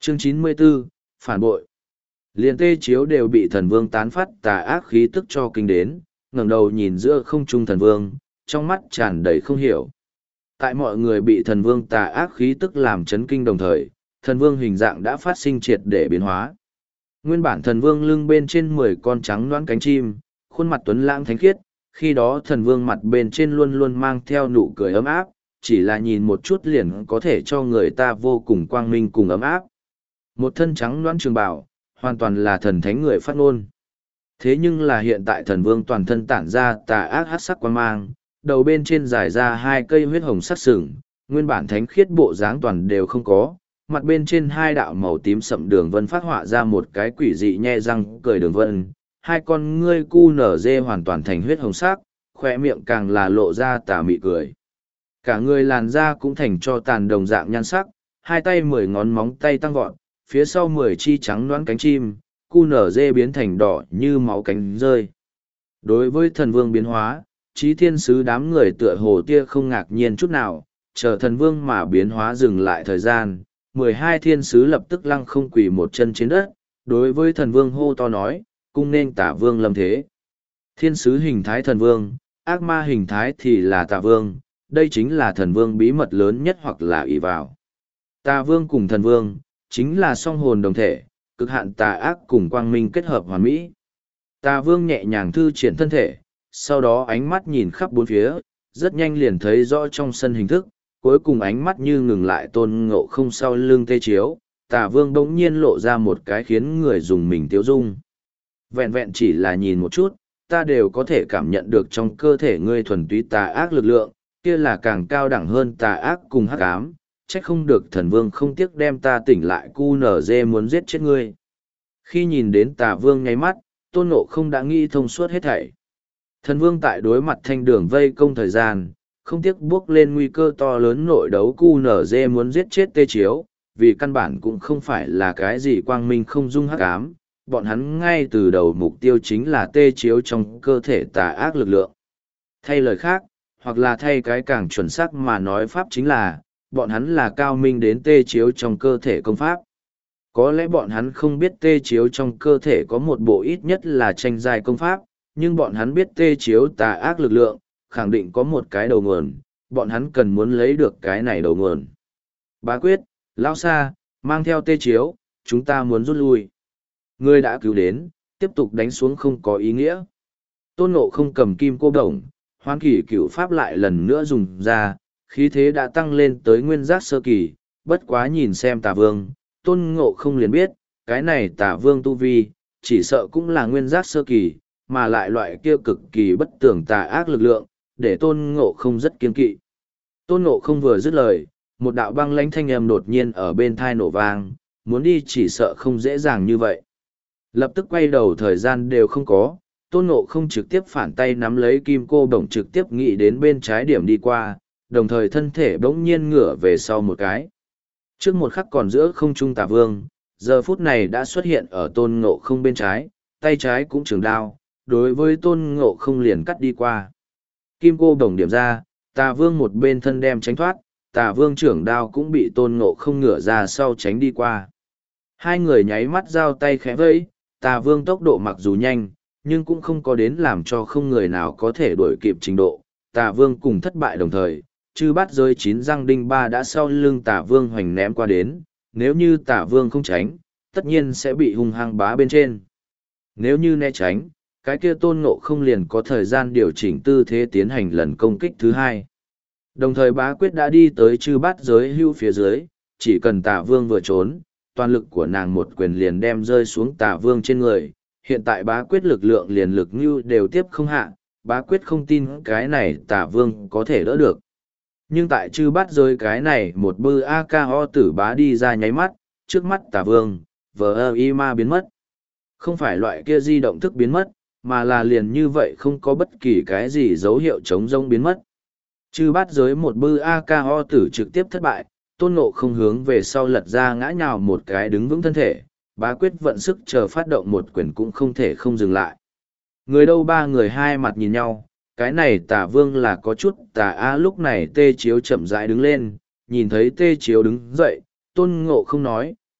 Chương 94, Phản bội. Liền tê chiếu đều bị thần vương tán phát tà ác khí tức cho kinh đến, ngẩng đầu nhìn giữa không trung thần vương, trong mắt tràn đầy không hiểu. Tại mọi người bị thần vương tà ác khí tức làm chấn kinh đồng thời, thần vương hình dạng đã phát sinh triệt để biến hóa. Nguyên bản thần vương lưng bên trên 10 con trắng loãng cánh chim, khuôn mặt tuấn lãng thánh khiết, khi đó thần vương mặt bên trên luôn luôn mang theo nụ cười ấm áp, chỉ là nhìn một chút liền có thể cho người ta vô cùng quang minh cùng ấm áp. Một thân trắng loãng trường bào, hoàn toàn là thần thánh người phát ngôn. Thế nhưng là hiện tại thần vương toàn thân tản ra tà ác hắc sắc quang mang, đầu bên trên dài ra 2 cây huyết hồng sắc sừng, nguyên bản thánh khiết bộ dáng toàn đều không có, mặt bên trên 2 đạo màu tím sậm đường vân phát họa ra một cái quỷ dị nhe răng cười đường vân, 2 con ngươi cu nở dê hoàn toàn thành huyết hồng sắc, khỏe miệng càng là lộ ra tà mị cười. Cả người làn da cũng thành cho tàn đồng dạng nhan sắc, 2 tay 10 ngón móng tay tăng vọt, phía sau 10 chi trắng loãng cánh chim, cu nở dê biến thành đỏ như máu cánh rơi. Đối với thần vương biến hóa, Chí thiên sứ đám người tựa hồ tia không ngạc nhiên chút nào, chờ thần vương mà biến hóa dừng lại thời gian, 12 thiên sứ lập tức lăng không quỳ một chân trên đất, đối với thần vương hô to nói, cung nên tả vương lâm thế. Thiên sứ hình thái thần vương, ác ma hình thái thì là tà vương, đây chính là thần vương bí mật lớn nhất hoặc là ỷ vào. Tà vương cùng thần vương, chính là song hồn đồng thể, cực hạn tà ác cùng quang minh kết hợp hoàn mỹ. Tà vương nhẹ nhàng thư triển thân thể, sau đó ánh mắt nhìn khắp bốn phía, rất nhanh liền thấy rõ trong sân hình thức, cuối cùng ánh mắt như ngừng lại Tôn Ngộ Không sau lưng tê chiếu, tà vương bỗng nhiên lộ ra một cái khiến người dùng mình tiêu dung. Vẹn vẹn chỉ là nhìn một chút, ta đều có thể cảm nhận được trong cơ thể ngươi thuần túy tà ác lực lượng, kia là càng cao đẳng hơn tà ác cùng hắc ám, trách không được thần vương không tiếc đem ta tỉnh lại cu nở dê muốn giết chết ngươi. Khi nhìn đến tà vương nháy mắt, Tôn Ngộ Không đã nghĩ thông suốt hết thảy. Thần vương tại đối mặt thanh đường vây công thời gian, không tiếc bước lên nguy cơ to lớn nội đấu cu nở dê muốn giết chết tê chiếu, vì căn bản cũng không phải là cái gì quang minh không dung hắc ám, bọn hắn ngay từ đầu mục tiêu chính là tê chiếu trong cơ thể tà ác lực lượng. Thay lời khác, hoặc là thay cái càng chuẩn xác mà nói pháp chính là, bọn hắn là cao minh đến tê chiếu trong cơ thể công pháp. Có lẽ bọn hắn không biết tê chiếu trong cơ thể có một bộ ít nhất là tranh giai công pháp, nhưng bọn hắn biết tê chiếu tà ác lực lượng, khẳng định có một cái đầu nguồn, bọn hắn cần muốn lấy được cái này đầu nguồn. Bá quyết, lão xa, mang theo tê chiếu, chúng ta muốn rút lui. Ngươi đã cứu đến, tiếp tục đánh xuống không có ý nghĩa. Tôn Ngộ Không cầm kim cô đồng, hoán kỳ cửu pháp lại lần nữa dùng ra, khí thế đã tăng lên tới nguyên giác sơ kỳ, bất quá nhìn xem tà vương, Tôn Ngộ Không liền biết, cái này tà vương tu vi, chỉ sợ cũng là nguyên giác sơ kỳ, mà lại loại kia cực kỳ bất tưởng tà ác lực lượng, để Tôn Ngộ Không rất kiên kỵ. Tôn Ngộ Không vừa dứt lời, một đạo băng lãnh thanh âm đột nhiên ở bên thai nổ vang, muốn đi chỉ sợ không dễ dàng như vậy. Lập tức quay đầu thời gian đều không có, Tôn Ngộ Không trực tiếp phản tay nắm lấy kim cô đồng trực tiếp nghĩ đến bên trái điểm đi qua, đồng thời thân thể bỗng nhiên ngửa về sau một cái. Trước một khắc còn giữa không trung tà vương, giờ phút này đã xuất hiện ở Tôn Ngộ Không bên trái, tay trái cũng trường đao, đối với Tôn Ngộ Không liền cắt đi qua. Kim cô đồng điểm ra, tà vương một bên thân đem tránh thoát, tà vương trưởng đao cũng bị Tôn Ngộ Không ngửa ra sau tránh đi qua. Hai người nháy mắt giao tay khẽ vẫy, tà vương tốc độ mặc dù nhanh, nhưng cũng không có đến làm cho không người nào có thể đuổi kịp trình độ. Tà vương cùng thất bại đồng thời, chư bát giới 9 răng đinh ba đã sau lưng tà vương hoành ném qua đến, nếu như tà vương không tránh, tất nhiên sẽ bị hung hăng bá bên trên. Nếu như né tránh, cái kia Tôn Ngộ Không liền có thời gian điều chỉnh tư thế tiến hành lần công kích thứ hai. Đồng thời bá quyết đã đi tới chư bát giới hưu phía dưới, chỉ cần tà vương vừa trốn, toàn lực của nàng một quyền liền đem rơi xuống tà vương trên người. Hiện tại bá quyết lực lượng liền lực như đều tiếp không hạ, bá quyết không tin cái này tà vương có thể đỡ được. Nhưng tại chư bát giới cái này một bư A-ca-o tử bá đi ra nháy mắt, trước mắt tà vương, vờ y ma biến mất. Không phải loại kia di động thức biến mất, mà là liền như vậy không có bất kỳ cái gì dấu hiệu chống rông biến mất. Chư bát giới một bư A-ca-o tử trực tiếp thất bại, Tôn Ngộ Không hướng về sau lật ra ngã nhào một cái đứng vững thân thể, bá quyết vận sức chờ phát động một quyền cũng không thể không dừng lại. Người đâu ba người hai mặt nhìn nhau, cái này tà vương là có chút tà á. Lúc này tê chiếu chậm rãi đứng lên, nhìn thấy tê chiếu đứng dậy, Tôn Ngộ Không nói,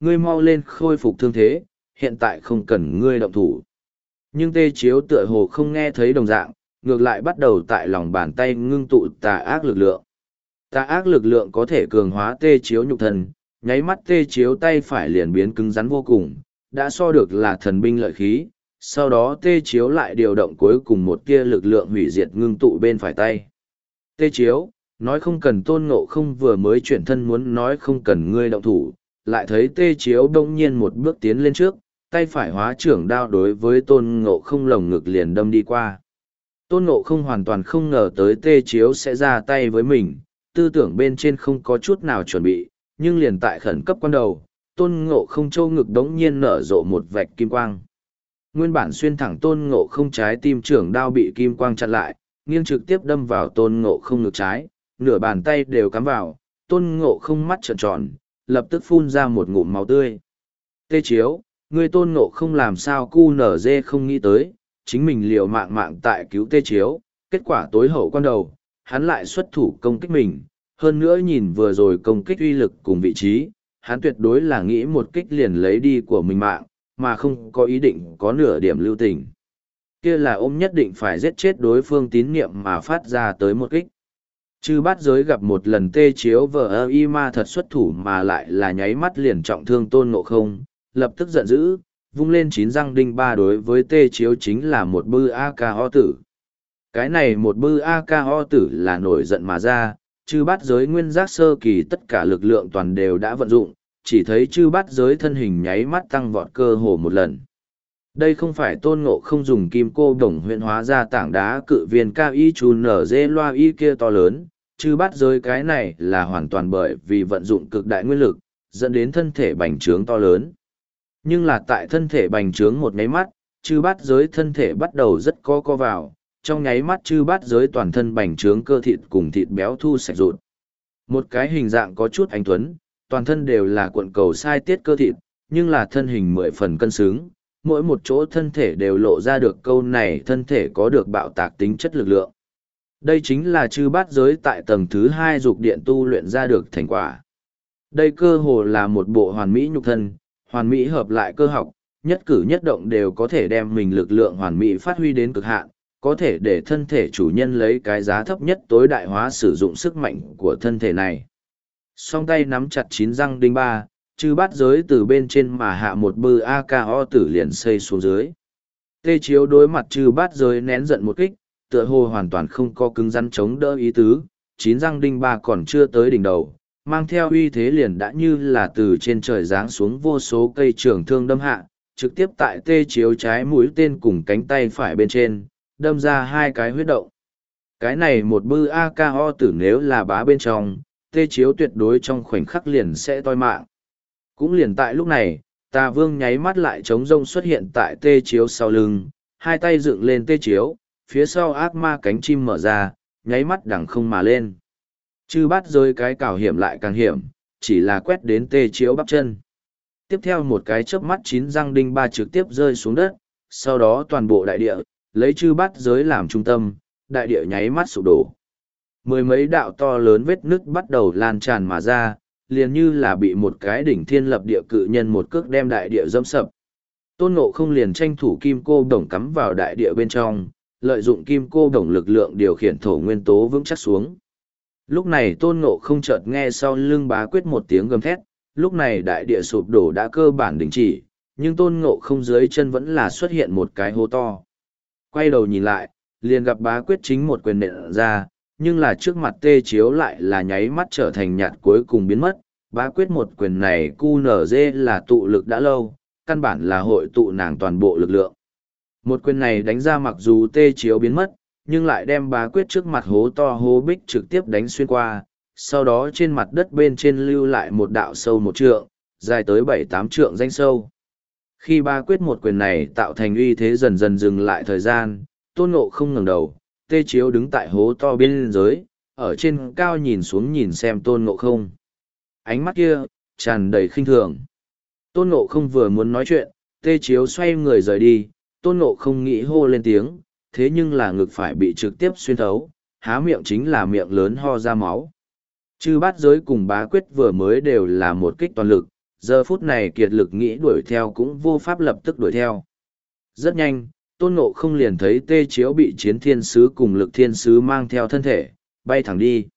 ngươi mau lên khôi phục thương thế, hiện tại không cần ngươi động thủ. Nhưng tê chiếu tựa hồ không nghe thấy đồng dạng, ngược lại bắt đầu tại lòng bàn tay ngưng tụ tà ác lực lượng. Tà ác lực lượng có thể cường hóa tê chiếu nhục thân, nháy mắt tê chiếu tay phải liền biến cứng rắn vô cùng, đã so được là thần binh lợi khí. Sau đó tê chiếu lại điều động cuối cùng một tia lực lượng hủy diệt ngưng tụ bên phải tay. Tê chiếu, nói không cần Tôn Ngộ Không vừa mới chuyển thân muốn nói không cần ngươi động thủ, lại thấy tê chiếu đông nhiên một bước tiến lên trước, tay phải hóa trưởng đao đối với Tôn Ngộ Không lồng ngực liền đâm đi qua. Tôn Ngộ Không hoàn toàn không ngờ tới tê chiếu sẽ ra tay với mình, tư tưởng bên trên không có chút nào chuẩn bị, nhưng liền tại khẩn cấp quan đầu, Tôn Ngộ Không châu ngực đống nhiên nở rộ một vạch kim quang. Nguyên bản xuyên thẳng Tôn Ngộ Không trái tim trưởng đao bị kim quang chặn lại, nghiêng trực tiếp đâm vào Tôn Ngộ Không ngực trái, nửa bàn tay đều cắm vào, Tôn Ngộ Không mắt trợn tròn, lập tức phun ra một ngụm máu tươi. Tê chiếu, người Tôn Ngộ Không làm sao cu nở dê không nghĩ tới, chính mình liều mạng tại cứu tê chiếu, kết quả tối hậu quan đầu, hắn lại xuất thủ công kích mình, hơn nữa nhìn vừa rồi công kích uy lực cùng vị trí, hắn tuyệt đối là nghĩ một kích liền lấy đi của mình mạng, mà không có ý định có nửa điểm lưu tình. Kia là ôm nhất định phải giết chết đối phương tín niệm mà phát ra tới một kích. Chư bát giới gặp một lần tê chiếu vờ y ma thật xuất thủ mà lại là nháy mắt liền trọng thương Tôn Ngộ Không, lập tức giận dữ, vung lên 9 răng đinh ba đối với tê chiếu chính là một bư A-ca-ho tử. Cái này một bư A-ca-ho tử là nổi giận mà ra, chư bát giới nguyên giác sơ kỳ tất cả lực lượng toàn đều đã vận dụng, chỉ thấy chư bát giới thân hình nháy mắt tăng vọt cơ hồ một lần. Đây không phải Tôn Ngộ Không dùng kim cô đồng huyện hóa ra tảng đá cự viên cao y chu nở dê loa y kia to lớn, chư bát giới cái này là hoàn toàn bởi vì vận dụng cực đại nguyên lực, dẫn đến thân thể bành trướng to lớn. Nhưng là tại thân thể bành trướng một nháy mắt, chư bát giới thân thể bắt đầu rất co vào, trong nháy mắt chư bát giới toàn thân bành trướng cơ thịt cùng thịt béo thu sạch rụt. Một cái hình dạng có chút anh tuấn, toàn thân đều là cuộn cầu sai tiết cơ thịt, nhưng là thân hình 10 phần cân xứng, mỗi một chỗ thân thể đều lộ ra được câu này thân thể có được bạo tạc tính chất lực lượng. Đây chính là chư bát giới tại tầng thứ 2 dục điện tu luyện ra được thành quả. Đây cơ hồ là một bộ hoàn mỹ nhục thân, hoàn mỹ hợp lại cơ học, nhất cử nhất động đều có thể đem mình lực lượng hoàn mỹ phát huy đến cực hạn, có thể để thân thể chủ nhân lấy cái giá thấp nhất tối đại hóa sử dụng sức mạnh của thân thể này. Song tay nắm chặt 9 răng đinh ba, chư bát giới từ bên trên mà hạ một bư A-ca-o tử liền xây xuống dưới. Tê chiếu đối mặt chư bát giới nén giận một kích, tựa hồ hoàn toàn không có cứng rắn chống đỡ ý tứ, 9 răng đinh ba còn chưa tới đỉnh đầu, mang theo uy thế liền đã như là từ trên trời giáng xuống vô số cây trường thương đâm hạ, trực tiếp tại tê chiếu trái mũi tên cùng cánh tay phải bên trên, đâm ra 2 cái huyết động. Cái này một bư A-ca-o tử nếu là bá bên trong, tê chiếu tuyệt đối trong khoảnh khắc liền sẽ toi mạng. Cũng liền tại lúc này, Tà Vương nháy mắt lại trống rông xuất hiện tại tê chiếu sau lưng, hai tay dựng lên tê chiếu, phía sau ác ma cánh chim mở ra, nháy mắt đằng không mà lên. Chư bát giới cái cào hiểm lại càng hiểm, chỉ là quét đến tê chiếu bắp chân. Tiếp theo một cái chớp mắt 9 răng đinh ba trực tiếp rơi xuống đất, sau đó toàn bộ đại địa, lấy chư bát giới làm trung tâm, đại địa nháy mắt sụp đổ. Mười mấy đạo to lớn vết nứt bắt đầu lan tràn mà ra, liền như là bị một cái đỉnh thiên lập địa cự nhân một cước đem đại địa dẫm sập. Tôn Ngộ Không liền tranh thủ kim cô đồng cắm vào đại địa bên trong, lợi dụng kim cô đồng lực lượng điều khiển thổ nguyên tố vững chắc xuống. Lúc này Tôn Ngộ Không chợt nghe sau lưng Bá Quyết một tiếng gầm thét, lúc này đại địa sụp đổ đã cơ bản đình chỉ, nhưng Tôn Ngộ Không dưới chân vẫn là xuất hiện một cái hố to. Quay đầu nhìn lại, liền gặp Bá Quyết chính một quyền nện ra, nhưng là trước mặt tê chiếu lại là nháy mắt trở thành nhạt cuối cùng biến mất. Bá Quyết một quyền này QNZ là tụ lực đã lâu, căn bản là hội tụ nàng toàn bộ lực lượng. Một quyền này đánh ra mặc dù tê chiếu biến mất, nhưng lại đem Bá Quyết trước mặt hố to hố bích trực tiếp đánh xuyên qua, sau đó trên mặt đất bên trên lưu lại một đạo sâu 1 trượng, dài tới 7-8 trượng danh sâu. Khi Bá Quyết một quyền này tạo thành uy thế dần dần dừng lại thời gian, Tôn Ngộ Không ngẩng đầu, tê chiếu đứng tại hố to bên dưới, ở trên cao nhìn xuống nhìn xem Tôn Ngộ Không. Ánh mắt kia, tràn đầy khinh thường. Tôn Ngộ Không vừa muốn nói chuyện, tê chiếu xoay người rời đi, Tôn Ngộ Không nghĩ hô lên tiếng, thế nhưng là ngực phải bị trực tiếp xuyên thấu, há miệng chính là miệng lớn ho ra máu. Chư bát giới cùng Bá Quyết vừa mới đều là một kích toàn lực, giờ phút này kiệt lực nghĩ đuổi theo cũng vô pháp lập tức đuổi theo. Rất nhanh, Tôn Ngộ không liền thấy Tê Chiếu bị Chiến Thiên Sứ cùng Lực Thiên Sứ mang theo thân thể, bay thẳng đi.